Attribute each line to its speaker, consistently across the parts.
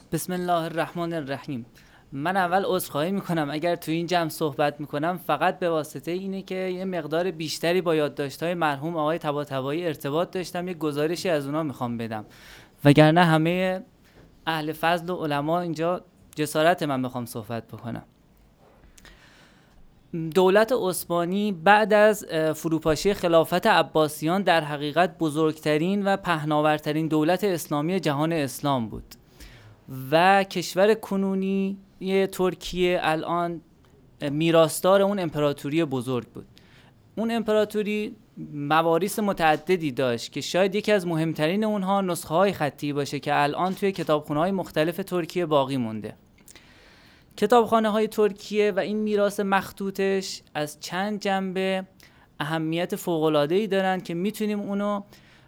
Speaker 1: بسم الله الرحمن الرحیم. من اول عذرخواهی میکنم اگر تو این جمع صحبت میکنم فقط به واسطه اینه که یه مقدار بیشتری با یادداشت‌های مرحوم آقای طباطبایی ارتباط داشتم، یه گزارشی از اونا میخوام بدم، وگرنه همه اهل فضل و علما اینجا جسارت من بخوام صحبت بکنم. دولت عثمانی بعد از فروپاشی خلافت عباسیان در حقیقت بزرگترین و پهناورترین دولت اسلامی جهان اسلام بود و کشور کنونی ترکیه الان میراثدار اون امپراتوری بزرگ بود. اون امپراتوری مواریث متعددی داشت که شاید یکی از مهمترین اونها نسخه‌های خطی باشه که الان توی کتابخونه‌های مختلف ترکیه باقی مونده. کتابخانه‌های ترکیه و این میراث مخطوطش از چند جنبه اهمیت فوق‌العاده‌ای دارن که میتونیم اونو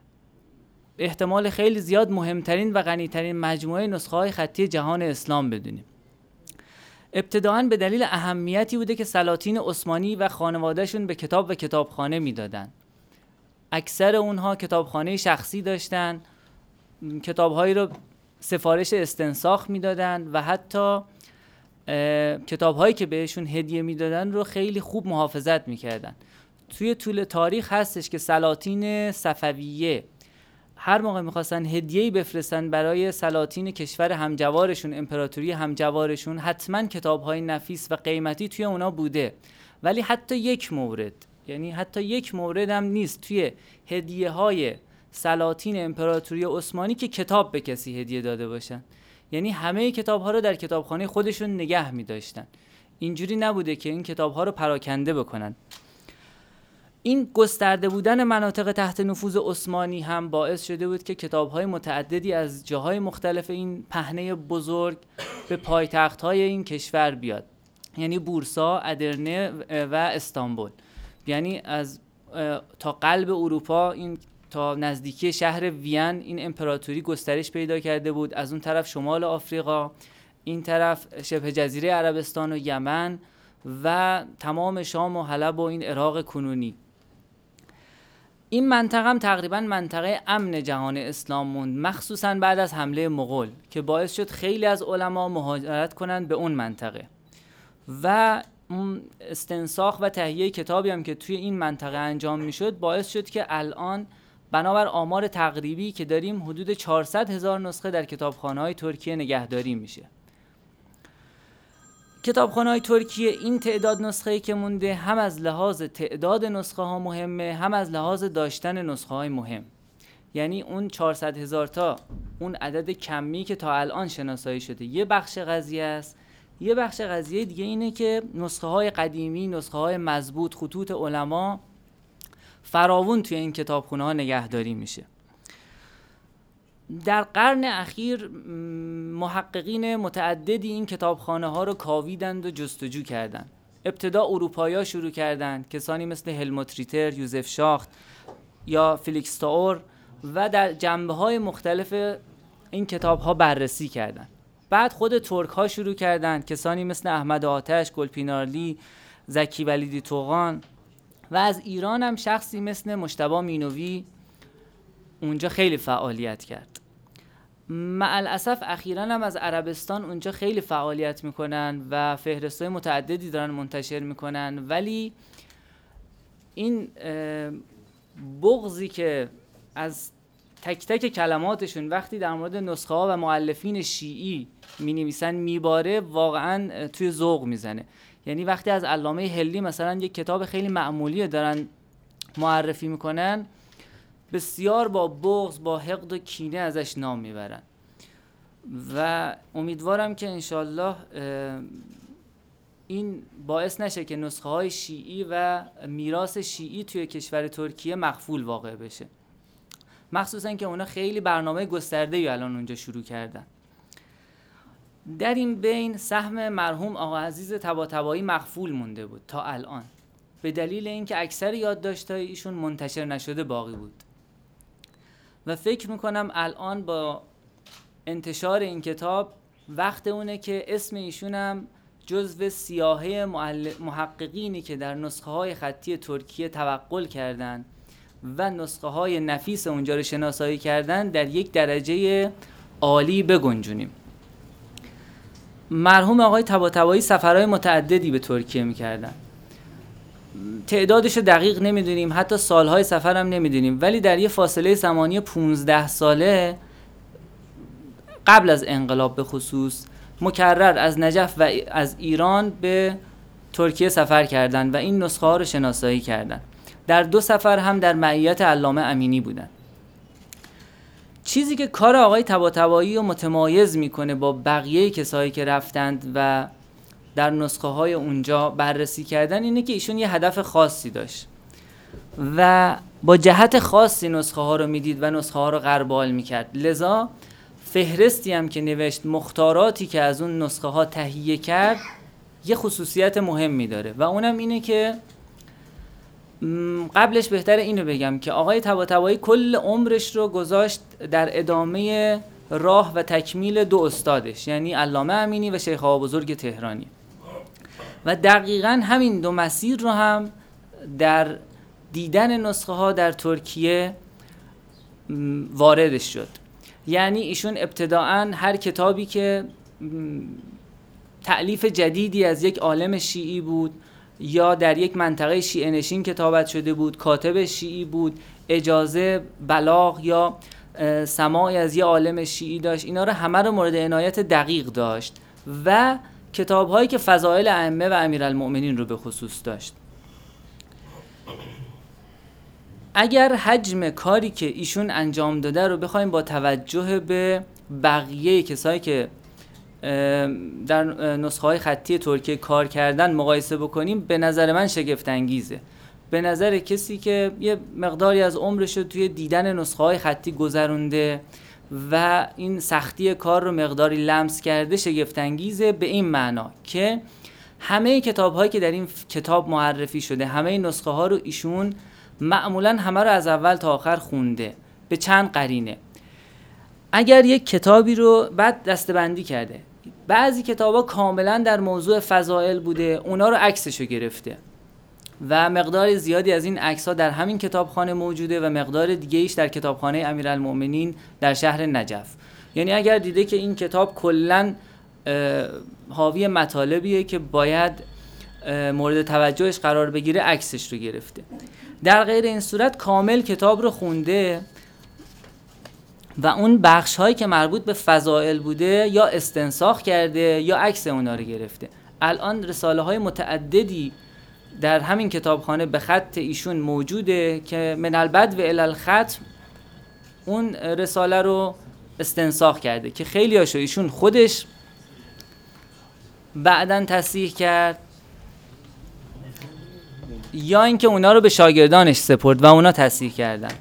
Speaker 1: احتمال خیلی زیاد مهمترین و غنی‌ترین مجموعه نسخه‌های خطی جهان اسلام بدونیم. ابتداعاً به دلیل اهمیتی بوده که سلاطین عثمانی و خانوادهشون به کتاب و کتابخانه میدادن. اکثر اونها کتابخانه شخصی داشتن، کتاب‌هایی رو سفارش استنساخ میدادن و حتی کتاب‌هایی که بهشون هدیه میدادن رو خیلی خوب محافظت میکردن. توی طول تاریخ هستش که سلاطین صفویه هر موقع میخواستن هدیه‌ای بفرستن برای سلاطین کشور همجوارشون، امپراتوری همجوارشون، حتما کتاب‌های نفیس و قیمتی توی اونا بوده. ولی حتی یک مورد هم نیست توی هدیه‌های سلاطین امپراتوری عثمانی که کتاب به کسی هدیه داده باشن. یعنی همه کتاب‌ها رو در کتابخانه خودشون نگه می‌داشتن. اینجوری نبوده که این کتاب‌ها رو پراکنده بکنن. این گسترده بودن مناطق تحت نفوذ عثمانی هم باعث شده بود که کتاب‌های متعددی از جاهای مختلف این پهنه بزرگ به پایتخت‌های این کشور بیاد. یعنی بورسا، ادرنه و استانبول. یعنی از تا قلب اروپا، این تا نزدیکی شهر وین این امپراتوری گسترش پیدا کرده بود. از اون طرف شمال آفریقا، این طرف شبه جزیره عربستان و یمن و تمام شام و حلب و این عراق کنونی. این منطقه هم تقریبا منطقه امن جهان اسلام موند، مخصوصا بعد از حمله مغول که باعث شد خیلی از علما مهاجرت کنند به اون منطقه و استنساخ و تهیه کتابی هم که توی این منطقه انجام میشد باعث شد که الان بنابر آمار تقریبی که داریم حدود 400,000 نسخه در کتابخانه‌های ترکیه نگهداری میشه. کتابخانه‌های ترکیه این تعداد نسخه‌ای که مونده هم از لحاظ تعداد نسخه ها مهمه، هم از لحاظ داشتن نسخه های مهم. یعنی اون 400,000 تا اون عدد کمی که تا الان شناسایی شده یه بخش قضیه است. یه بخش قضیه دیگه اینه که نسخه های قدیمی، نسخه های مضبوط، خطوط علما فراوون توی این کتابخونه ها نگهداری میشه. در قرن اخیر محققین متعددی این کتابخانه ها رو کاویدند و جستجو کردند. ابتدا اروپایی‌ها شروع کردند، کسانی مثل هلموت ریتر، یوزف شاخت یا فلیکس تاور، و در جنبه‌های مختلف این کتاب‌ها بررسی کردند. بعد خود ترک‌ها شروع کردند، کسانی مثل احمد آتش، گلپینارلی، زکی ولیدی توغان، و از ایران هم شخصی مثل مجتبی مینوی اونجا خیلی فعالیت کرد. مع الاسف اخیراً هم از عربستان اونجا خیلی فعالیت میکنن و فهرست‌های متعددی دارن منتشر میکنن، ولی این بغضی که از تک تک کلماتشون وقتی در مورد نسخه ها و مؤلفین شیعی مینویسن میباره، واقعاً توی ذوق میزنه. یعنی وقتی از علامه هلی مثلا یک کتاب خیلی معمولی دارن معرفی میکنن، بسیار با بغض، با حقد و کینه ازش نام میبرن. و امیدوارم که انشالله این باعث نشه که نسخه های شیعی و میراث شیعی توی کشور ترکیه مخفول واقع بشه، مخصوصا که اونا خیلی برنامه گسترده‌ای الان اونجا شروع کردن. در این بین سهم مرحوم آقا عزیز طباطبایی مخفول مونده بود تا الان، به دلیل اینکه اکثر یادداشت‌های ایشون منتشر نشده باقی بود. و فکر میکنم الان با انتشار این کتاب وقت اونه که اسم ایشونم جزو سیاهه محققینی که در نسخه های خطی ترکیه توقل کردن و نسخه های نفیس اونجا رو شناسایی کردن در یک درجه عالی بگنجونیم. مرحوم آقای طباطبایی سفرهای متعددی به ترکیه میکردن. تعدادش رو دقیق نمیدونیم، حتی سالهای سفر هم نمیدونیم، ولی در یه فاصله زمانی 15 ساله قبل از انقلاب به خصوص مکرر از نجف و از ایران به ترکیه سفر کردند و این نسخه ها رو شناسایی کردند. در 2 سفر هم در معیت علامه امینی بودن. چیزی که کار آقای طباطبایی رو متمایز میکنه با بقیه کسایی که رفتند و در نسخه های اونجا بررسی کردن اینه که ایشون یه هدف خاصی داشت و با جهت خاصی نسخه ها رو میدید و نسخه ها رو غربال میکرد. لذا فهرستی هم که نوشت، مختاراتی که از اون نسخه ها تهیه کرد، یه خصوصیت مهمی داره و اونم اینه که قبلش بهتره اینو بگم که آقای طباطبایی کل عمرش رو گذاشت در ادامه راه و تکمیل 2 استادش، یعنی علامه امینی و شیخ آقا بزرگ تهرانی، و دقیقاً همین 2 مسیر رو هم در دیدن نسخه ها در ترکیه واردش شد. یعنی ایشون ابتداعاً هر کتابی که تألیف جدیدی از یک عالم شیعی بود یا در یک منطقه شیعه نشین کتابت شده بود، کاتب شیعی بود، اجازه بلاغ یا سماعی از یه عالم شیعی داشت، اینا رو همه رو مورد عنایت دقیق داشت و کتاب‌هایی که فضائل ائمه و امیرالمؤمنین رو به خصوص داشت. اگر حجم کاری که ایشون انجام داده رو بخوایم با توجه به بقیه کسایی که در نسخه‌های خطی ترکیه کار کردن مقایسه بکنیم، به نظر من شگفت انگیزه. به نظر کسی که یه مقداری از عمرش رو توی دیدن نسخه‌های خطی گذرونده و این سختی کار رو مقداری لمس کرده، شگفت انگیزه به این معنا که همه کتاب‌هایی که در این کتاب معرفی شده، همه نسخه‌ها رو ایشون معمولاً همه رو از اول تا آخر خونده به چند قرینه. اگر یک کتابی رو بعد دسته‌بندی کرده، بعضی کتابا کاملا در موضوع فضائل بوده، اونا رو عکسشو گرفته و مقدار زیادی از این عکس‌ها در همین کتابخانه موجوده و مقدار دیگه ایش در کتابخانه امیرالمؤمنین در شهر نجف. یعنی اگر دیده که این کتاب کلاً حاوی مطالبیه که باید مورد توجهش قرار بگیره، عکسش رو گرفته. در غیر این صورت کامل کتاب رو خونده و اون بخش هایی که مربوط به فضائل بوده یا استنساخ کرده یا عکس اونا رو گرفته. الان رساله های متعددی در همین کتابخانه به خط ایشون موجوده که من البدو الی الختم اون رساله رو استنساخ کرده که خیلی هاشو ایشون خودش بعداً تصحیح کرد یا اینکه اونا رو به شاگردانش سپرد و اونا تصحیح کردن.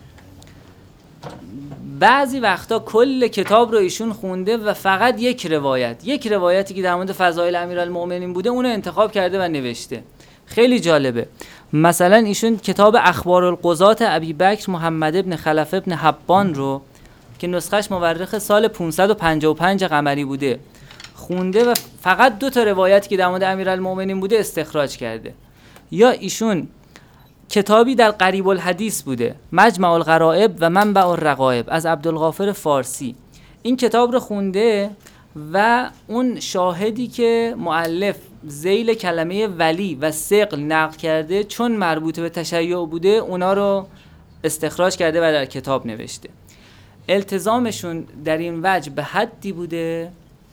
Speaker 1: بعضی وقتا کل کتاب رو ایشون خونده و فقط یک روایتی که در مورد فضائل امیرالمؤمنین بوده اونو انتخاب کرده و نوشته. خیلی جالبه. مثلا ایشون کتاب اخبار القضاة ابی بکر محمد ابن خلف ابن حبان رو که نسخش مورخ سال 555 قمری بوده خونده و فقط 2 روایتی که در مورد امیرالمؤمنین بوده استخراج کرده. یا ایشون کتابی در قریب الحدیث بوده، مجمع الغرائب و منبع الرغائب از عبدالغافر فارسی، این کتاب رو خونده و اون شاهدی که مؤلف ذیل کلمه ولی و ثقل نقل کرده چون مربوط به تشیع بوده اونا رو استخراج کرده و در کتاب نوشته. التزامشون در این وجه به حدی بوده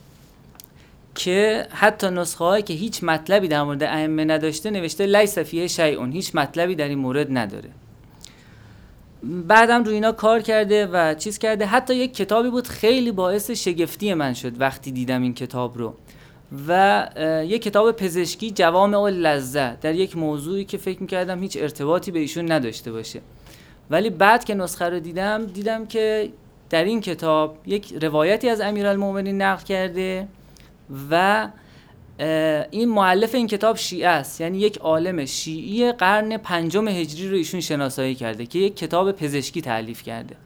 Speaker 1: که حتی نسخه هایی که هیچ مطلبی در مورد ائمه نداشته نوشته لیس فیه شیء، هیچ مطلبی در این مورد نداره. بعدم روی اینا کار کرده و چیز کرده. حتی یک کتابی بود خیلی باعث شگفتی من شد وقتی دیدم این کتاب رو، و یک کتاب پزشکی جوامع اللذه در یک موضوعی که فکر میکردم هیچ ارتباطی به ایشون نداشته باشه، ولی بعد که نسخه رو دیدم که در این کتاب یک روایتی از امیرالمؤمنین نقل کرده و این مؤلف این کتاب شیعه است، یعنی یک عالم شیعی قرن 5 هجری رو ایشون شناسایی کرده که یک کتاب پزشکی تألیف کرده.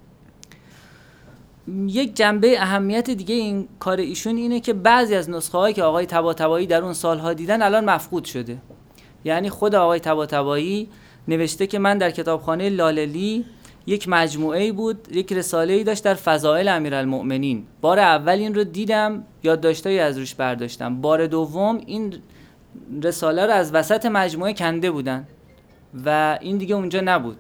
Speaker 1: یک جنبه اهمیت دیگه این کار ایشون اینه که بعضی از نسخه هایی که آقای طباطبایی در اون سالها دیدن الان مفقود شده. یعنی خود آقای طباطبایی نوشته که من در کتابخانه لاللی یک مجموعه‌ای بود، یک رساله‌ای داشت در فضائل امیرالمؤمنین. بار اول این رو دیدم، یادداشتایی از روش برداشتم. بار دوم این رساله رو از وسط مجموعه کنده بودن و این دیگه اونجا نبود.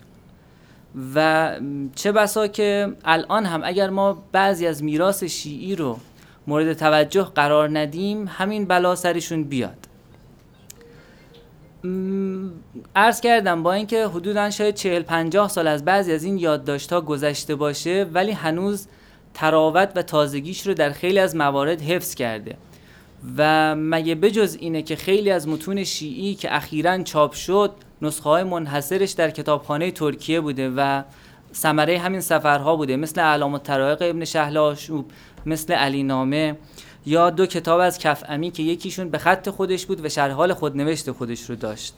Speaker 1: و چه بسا که الان هم اگر ما بعضی از میراث شیعی رو مورد توجه قرار ندیم، همین بلا سرشون بیاد. عرض کردم با اینکه حدوداً شاید 40-50 سال از بعضی از این یادداشت‌ها گذشته باشه، ولی هنوز تراوت و تازگیش رو در خیلی از موارد حفظ کرده. و مگه بجز اینه که خیلی از متون شیعی که اخیراً چاپ شد نسخه‌های منحصرش در کتابخانه ترکیه بوده و ثمره همین سفرها بوده، مثل اعلام الطرایق ابن شهل آشوب، مثل علی نامه، یا 2 کتاب از کفعمی که یکیشون به خط خودش بود و شرح حال خودنوشت خودش رو داشت.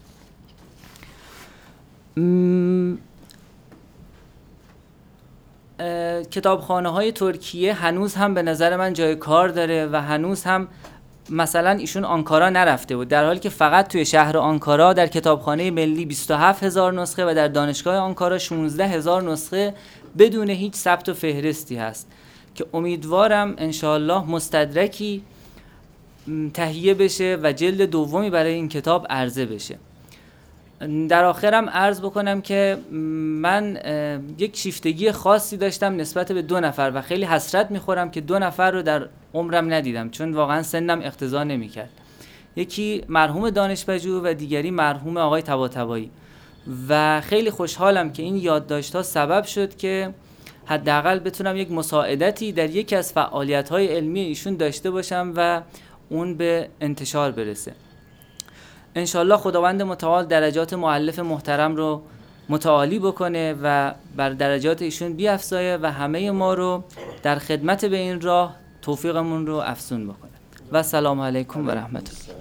Speaker 1: کتابخانه های ترکیه هنوز هم به نظر من جای کار داره و هنوز هم مثلا ایشون آنکارا نرفته بود، در حالی که فقط توی شهر آنکارا در کتابخانه ملی 27,000 نسخه و در دانشگاه آنکارا 16,000 نسخه بدون هیچ ثبت و فهرستی هست که امیدوارم انشاءالله مستدرکی تهیه بشه و جلد دومی برای این کتاب عرضه بشه. در آخرم عرض بکنم که من یک شیفتگی خاصی داشتم نسبت به 2 نفر و خیلی حسرت میخورم که 2 نفر رو در عمرم ندیدم، چون واقعا سنم اقتضا نمیکرد. یکی مرحوم دانشپژوه و دیگری مرحوم آقای طباطبایی. و خیلی خوشحالم که این یادداشت‌ها سبب شد که حداقل بتونم یک مساعدتی در یکی از فعالیت‌های علمی ایشون داشته باشم و اون به انتشار برسه. انشالله خداوند متعال درجات مؤلف محترم رو متعالی بکنه و بر درجات ایشون بیافزایه و همه ما رو در خدمت به این راه توفیقمون رو افزون بکنه. و السلام علیکم و رحمت الله.